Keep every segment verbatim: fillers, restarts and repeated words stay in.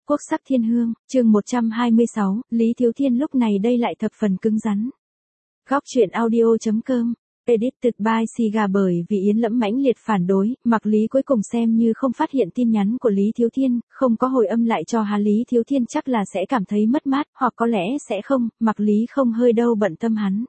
Quốc sắc thiên hương, chương một trăm hai mươi sáu, Lý Thiếu Thiên lúc này đây lại thập phần cứng rắn. Góc truyện audio chấm com, edited by Siga. Bởi vì Yến Lẫm mãnh liệt phản đối, Mạc Lý cuối cùng xem như không phát hiện tin nhắn của Lý Thiếu Thiên, không có hồi âm lại cho Hà Lý Thiếu Thiên chắc là sẽ cảm thấy mất mát, hoặc có lẽ sẽ không, Mạc Lý không hơi đâu bận tâm hắn.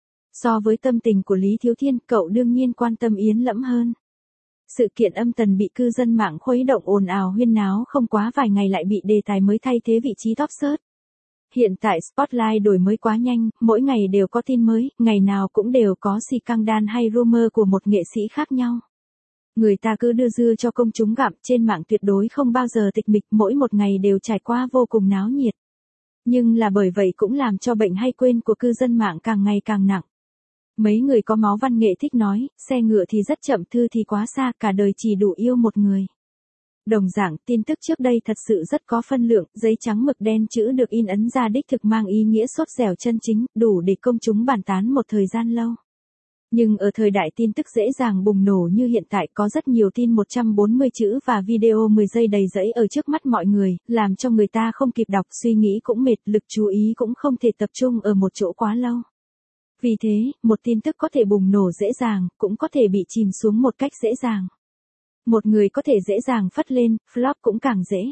So với tâm tình của Lý Thiếu Thiên, cậu đương nhiên quan tâm Yến Lẫm hơn. Sự kiện âm tần bị cư dân mạng khuấy động ồn ào huyên náo không quá vài ngày lại bị đề tài mới thay thế vị trí top search. Hiện tại Spotlight đổi mới quá nhanh, mỗi ngày đều có tin mới, ngày nào cũng đều có scandal hay rumor của một nghệ sĩ khác nhau. Người ta cứ đưa dưa cho công chúng gặm, trên mạng tuyệt đối không bao giờ tịch mịch, mỗi một ngày đều trải qua vô cùng náo nhiệt. Nhưng là bởi vậy cũng làm cho bệnh hay quên của cư dân mạng càng ngày càng nặng. Mấy người có máu văn nghệ thích nói, xe ngựa thì rất chậm, thư thì quá xa, cả đời chỉ đủ yêu một người. Đồng dạng, tin tức trước đây thật sự rất có phân lượng, giấy trắng mực đen chữ được in ấn ra đích thực mang ý nghĩa sốt dẻo chân chính, đủ để công chúng bàn tán một thời gian lâu. Nhưng ở thời đại tin tức dễ dàng bùng nổ như hiện tại, có rất nhiều tin một trăm bốn mươi chữ và video mười giây đầy rẫy ở trước mắt mọi người, làm cho người ta không kịp đọc, suy nghĩ cũng mệt, lực chú ý cũng không thể tập trung ở một chỗ quá lâu. Vì thế, một tin tức có thể bùng nổ dễ dàng, cũng có thể bị chìm xuống một cách dễ dàng. Một người có thể dễ dàng phất lên, flop cũng càng dễ.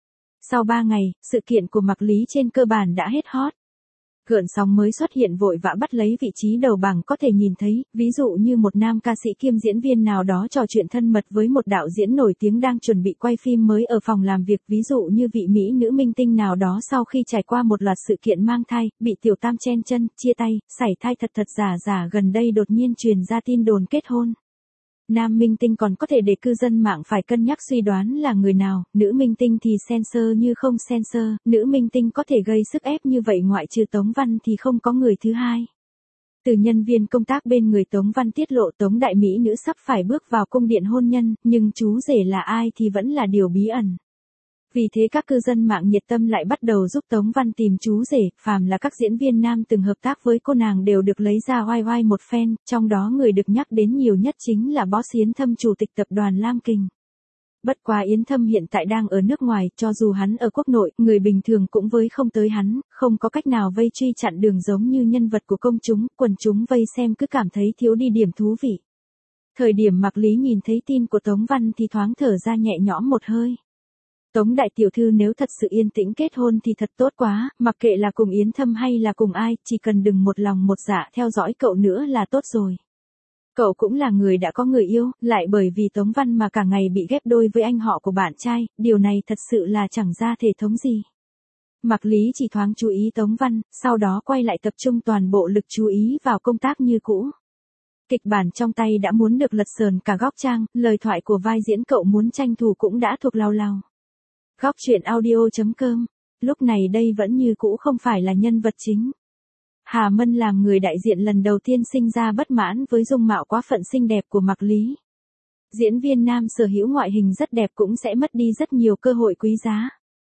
Sau ba ngày, sự kiện của Mạc Lý trên cơ bản đã hết hot. Gợn sóng mới xuất hiện vội vã bắt lấy vị trí đầu bảng, có thể nhìn thấy, ví dụ như một nam ca sĩ kiêm diễn viên nào đó trò chuyện thân mật với một đạo diễn nổi tiếng đang chuẩn bị quay phim mới ở phòng làm việc, ví dụ như vị mỹ nữ minh tinh nào đó sau khi trải qua một loạt sự kiện mang thai, bị tiểu tam chen chân, chia tay, sảy thai thật thật giả giả, gần đây đột nhiên truyền ra tin đồn kết hôn. Nam minh tinh còn có thể để cư dân mạng phải cân nhắc suy đoán là người nào, nữ minh tinh thì censor như không censor, nữ minh tinh có thể gây sức ép như vậy ngoại trừ Tống Văn thì không có người thứ hai. Từ nhân viên công tác bên người Tống Văn tiết lộ Tống đại mỹ nữ sắp phải bước vào cung điện hôn nhân, nhưng chú rể là ai thì vẫn là điều bí ẩn. Vì thế các cư dân mạng nhiệt tâm lại bắt đầu giúp Tống Văn tìm chú rể, phàm là các diễn viên nam từng hợp tác với cô nàng đều được lấy ra oai oai một phen, trong đó người được nhắc đến nhiều nhất chính là boss Yến Thâm, chủ tịch tập đoàn Lam Kình. Bất quá Yến Thâm hiện tại đang ở nước ngoài, cho dù hắn ở quốc nội, người bình thường cũng với không tới hắn, không có cách nào vây truy chặn đường giống như nhân vật của công chúng, quần chúng vây xem cứ cảm thấy thiếu đi điểm thú vị. Thời điểm Mạc Lý nhìn thấy tin của Tống Văn thì thoáng thở ra nhẹ nhõm một hơi. Tống đại tiểu thư nếu thật sự yên tĩnh kết hôn thì thật tốt quá, mặc kệ là cùng Yến Thâm hay là cùng ai, chỉ cần đừng một lòng một dạ theo dõi cậu nữa là tốt rồi. Cậu cũng là người đã có người yêu, lại bởi vì Tống Văn mà cả ngày bị ghép đôi với anh họ của bạn trai, điều này thật sự là chẳng ra thể thống gì. Mạc Lý chỉ thoáng chú ý Tống Văn, sau đó quay lại tập trung toàn bộ lực chú ý vào công tác như cũ. Kịch bản trong tay đã muốn được lật sờn cả góc trang, lời thoại của vai diễn cậu muốn tranh thủ cũng đã thuộc lao lao. Góc truyện audio chấm com, lúc này đây vẫn như cũ không phải là nhân vật chính. Hà Mân làm người đại diện lần đầu tiên sinh ra bất mãn với dung mạo quá phận xinh đẹp của Mạc Lý. Diễn viên nam sở hữu ngoại hình rất đẹp cũng sẽ mất đi rất nhiều cơ hội quý giá.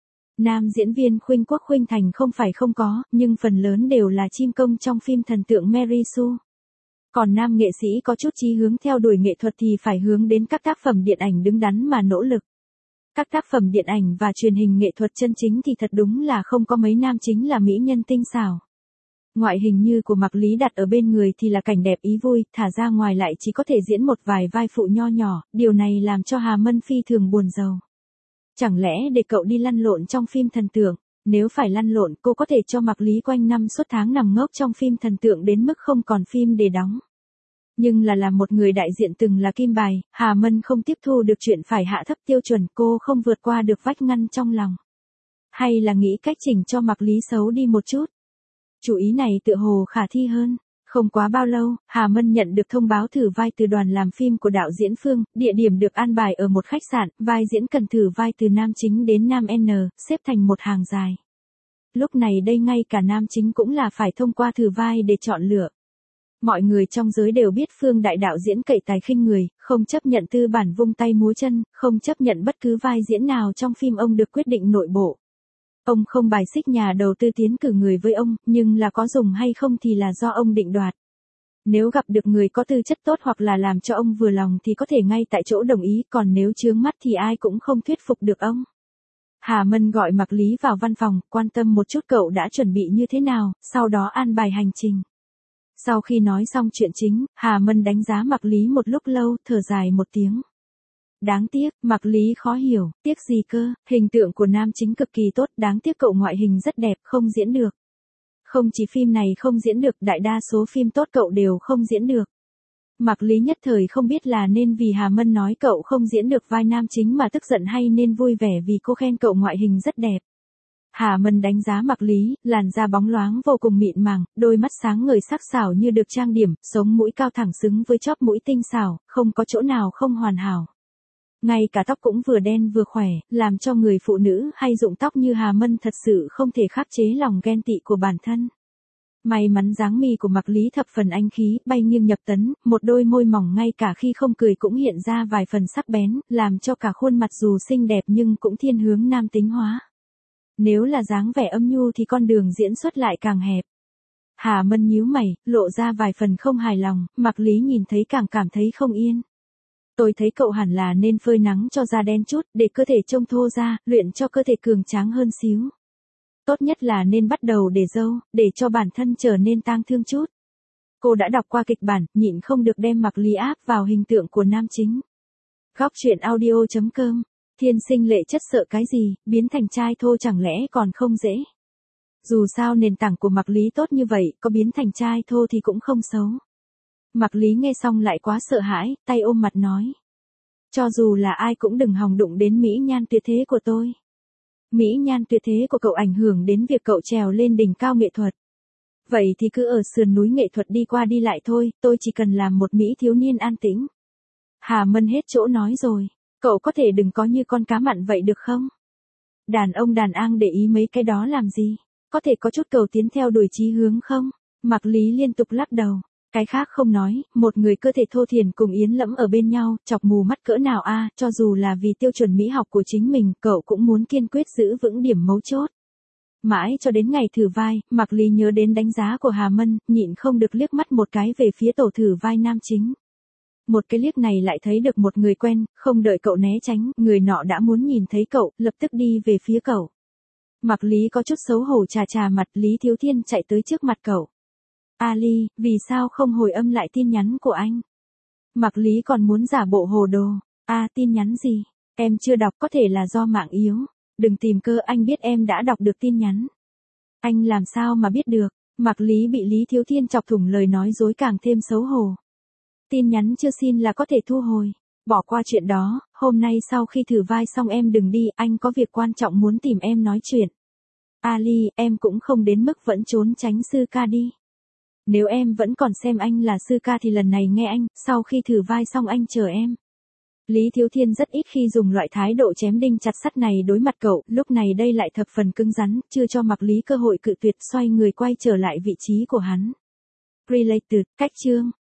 Nam diễn viên Khuynh Quốc Khuynh Thành không phải không có, nhưng phần lớn đều là chim công trong phim thần tượng Mary Sue. Còn nam nghệ sĩ có chút chí hướng theo đuổi nghệ thuật thì phải hướng đến các tác phẩm điện ảnh đứng đắn mà nỗ lực. Các tác phẩm điện ảnh và truyền hình nghệ thuật chân chính thì thật đúng là không có mấy nam chính là mỹ nhân tinh xảo. Ngoại hình như của Mạc Lý đặt ở bên người thì là cảnh đẹp ý vui, thả ra ngoài lại chỉ có thể diễn một vài vai phụ nho nhỏ, điều này làm cho Hà Mân phi thường buồn rầu. Chẳng lẽ để cậu đi lăn lộn trong phim thần tượng, nếu phải lăn lộn cô có thể cho Mạc Lý quanh năm suốt tháng nằm ngốc trong phim thần tượng đến mức không còn phim để đóng. Nhưng là làm một người đại diện từng là kim bài, Hà Mân không tiếp thu được chuyện phải hạ thấp tiêu chuẩn, cô không vượt qua được vách ngăn trong lòng. Hay là nghĩ cách chỉnh cho Mạc Lý xấu đi một chút. Chủ ý này tựa hồ khả thi hơn. Không quá bao lâu, Hà Mân nhận được thông báo thử vai từ đoàn làm phim của đạo diễn Phương, địa điểm được an bài ở một khách sạn, vai diễn cần thử vai từ nam chính đến nam N, xếp thành một hàng dài. Lúc này đây ngay cả nam chính cũng là phải thông qua thử vai để chọn lựa. Mọi người trong giới đều biết Phương đại đạo diễn cậy tài khinh người, không chấp nhận tư bản vung tay múa chân, không chấp nhận bất cứ vai diễn nào trong phim ông được quyết định nội bộ. Ông không bài xích nhà đầu tư tiến cử người với ông, nhưng là có dùng hay không thì là do ông định đoạt. Nếu gặp được người có tư chất tốt hoặc là làm cho ông vừa lòng thì có thể ngay tại chỗ đồng ý, còn nếu chướng mắt thì ai cũng không thuyết phục được ông. Hà Mân gọi Mạc Lý vào văn phòng, quan tâm một chút cậu đã chuẩn bị như thế nào, sau đó an bài hành trình. Sau khi nói xong chuyện chính, Hà Mân đánh giá Mạc Lý một lúc lâu, thở dài một tiếng. Đáng tiếc, Mạc Lý khó hiểu, tiếc gì cơ, hình tượng của nam chính cực kỳ tốt, đáng tiếc cậu ngoại hình rất đẹp, không diễn được. Không chỉ phim này không diễn được, đại đa số phim tốt cậu đều không diễn được. Mạc Lý nhất thời không biết là nên vì Hà Mân nói cậu không diễn được vai nam chính mà tức giận hay nên vui vẻ vì cô khen cậu ngoại hình rất đẹp. Hà Mân đánh giá Mạc Lý, làn da bóng loáng vô cùng mịn màng, đôi mắt sáng ngời sắc sảo như được trang điểm, sống mũi cao thẳng xứng với chóp mũi tinh xảo, không có chỗ nào không hoàn hảo. Ngay cả tóc cũng vừa đen vừa khỏe, làm cho người phụ nữ hay rụng tóc như Hà Mân thật sự không thể khắc chế lòng ghen tị của bản thân. May mắn dáng mi của Mạc Lý thập phần anh khí, bay nghiêng nhập tấn, một đôi môi mỏng ngay cả khi không cười cũng hiện ra vài phần sắc bén, làm cho cả khuôn mặt dù xinh đẹp nhưng cũng thiên hướng nam tính hóa. Nếu là dáng vẻ âm nhu thì con đường diễn xuất lại càng hẹp. Hà Mân nhíu mày, lộ ra vài phần không hài lòng, Mạc Lý nhìn thấy càng cảm thấy không yên. Tôi thấy cậu hẳn là nên phơi nắng cho da đen chút, để cơ thể trông thô ra, luyện cho cơ thể cường tráng hơn xíu. Tốt nhất là nên bắt đầu để râu, để cho bản thân trở nên tang thương chút. Cô đã đọc qua kịch bản, nhịn không được đem Mạc Lý áp vào hình tượng của nam chính. Góc truyện audio chấm com. Thiên sinh lệ chất sợ cái gì, biến thành trai thô chẳng lẽ còn không dễ. Dù sao nền tảng của Mạc Lý tốt như vậy, có biến thành trai thô thì cũng không xấu. Mạc Lý nghe xong lại quá sợ hãi, tay ôm mặt nói. Cho dù là ai cũng đừng hòng đụng đến mỹ nhan tuyệt thế của tôi. Mỹ nhan tuyệt thế của cậu ảnh hưởng đến việc cậu trèo lên đỉnh cao nghệ thuật. Vậy thì cứ ở sườn núi nghệ thuật đi qua đi lại thôi, tôi chỉ cần làm một mỹ thiếu niên an tĩnh. Hà Mân hết chỗ nói rồi, cậu có thể đừng có như con cá mặn vậy được không? Đàn ông đàn an để ý mấy cái đó làm gì? Có thể có chút cầu tiến theo đuổi chí hướng không? Mạc Lý liên tục lắc đầu. Cái khác không nói, một người cơ thể thô thiển cùng Yến Lẫm ở bên nhau, chọc mù mắt cỡ nào a, cho dù là vì tiêu chuẩn mỹ học của chính mình, cậu cũng muốn kiên quyết giữ vững điểm mấu chốt. Mãi cho đến ngày thử vai, Mạc Lý nhớ đến đánh giá của Hà Mân, nhịn không được liếc mắt một cái về phía tổ thử vai nam chính. Một cái liếc này lại thấy được một người quen, không đợi cậu né tránh, người nọ đã muốn nhìn thấy cậu, lập tức đi về phía cậu. Mạc Lý có chút xấu hổ chà chà mặt, Lý Thiếu Thiên chạy tới trước mặt cậu. Ali, vì sao không hồi âm lại tin nhắn của anh? Mạc Lý còn muốn giả bộ hồ đồ. À, tin nhắn gì? Em chưa đọc, có thể là do mạng yếu. Đừng tìm cơ, anh biết em đã đọc được tin nhắn. Anh làm sao mà biết được? Mạc Lý bị Lý Thiếu Thiên chọc thủng lời nói dối càng thêm xấu hổ. Tin nhắn chưa xin là có thể thu hồi. Bỏ qua chuyện đó, hôm nay sau khi thử vai xong em đừng đi, anh có việc quan trọng muốn tìm em nói chuyện. Ali, em cũng không đến mức vẫn trốn tránh sư ca đi. Nếu em vẫn còn xem anh là sư ca thì lần này nghe anh, sau khi thử vai xong anh chờ em. Lý Thiếu Thiên rất ít khi dùng loại thái độ chém đinh chặt sắt này đối mặt cậu, lúc này đây lại thập phần cứng rắn, chưa cho Mạc Lý cơ hội cự tuyệt, xoay người quay trở lại vị trí của hắn. Related, cách chương.